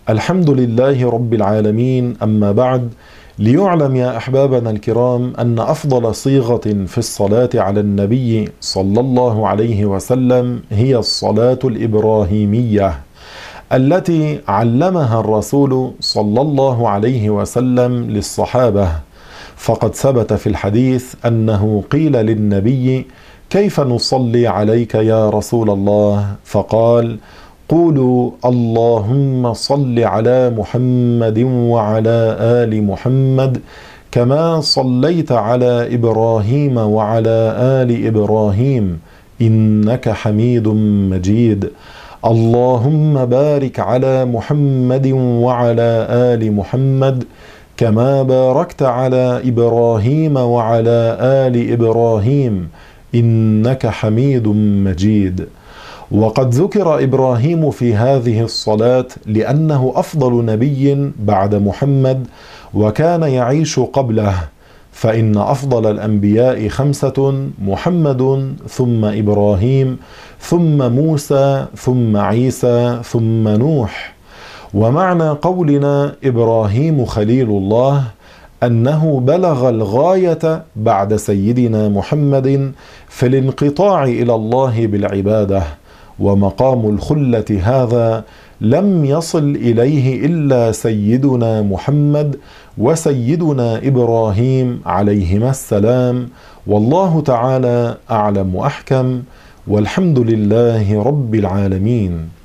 الحمد لله رب العالمين، أما بعد. ليعلم يا أحبابنا الكرام أن أفضل صيغة في الصلاة على النبي صلى الله عليه وسلم هي الصلاة الإبراهيمية التي علمها الرسول صلى الله عليه وسلم للصحابة. فقد ثبت في الحديث أنه قيل للنبي: كيف نصلي عليك يا رسول الله؟ فقال: قولوا اللهم صل على محمد وعلى آل محمد كما صليت على إبراهيم وعلى آل إبراهيم إنك حميد مجيد. اللهم بارك على محمد وعلى آل محمد كما باركت على إبراهيم وعلى آل إبراهيم إنك حميد مجيد. وقد ذكر إبراهيم في هذه الصلاة لأنه أفضل نبي بعد محمد وكان يعيش قبله، فإن أفضل الأنبياء 5: محمد ثم إبراهيم ثم موسى ثم عيسى ثم نوح. ومعنى قولنا إبراهيم خليل الله أنه بلغ الغاية بعد سيدنا محمد في الانقطاع إلى الله بالعبادة، ومقام الخلة هذا لم يصل إليه إلا سيدنا محمد وسيدنا إبراهيم عليهما السلام. والله تعالى أعلم وأحكم، والحمد لله رب العالمين.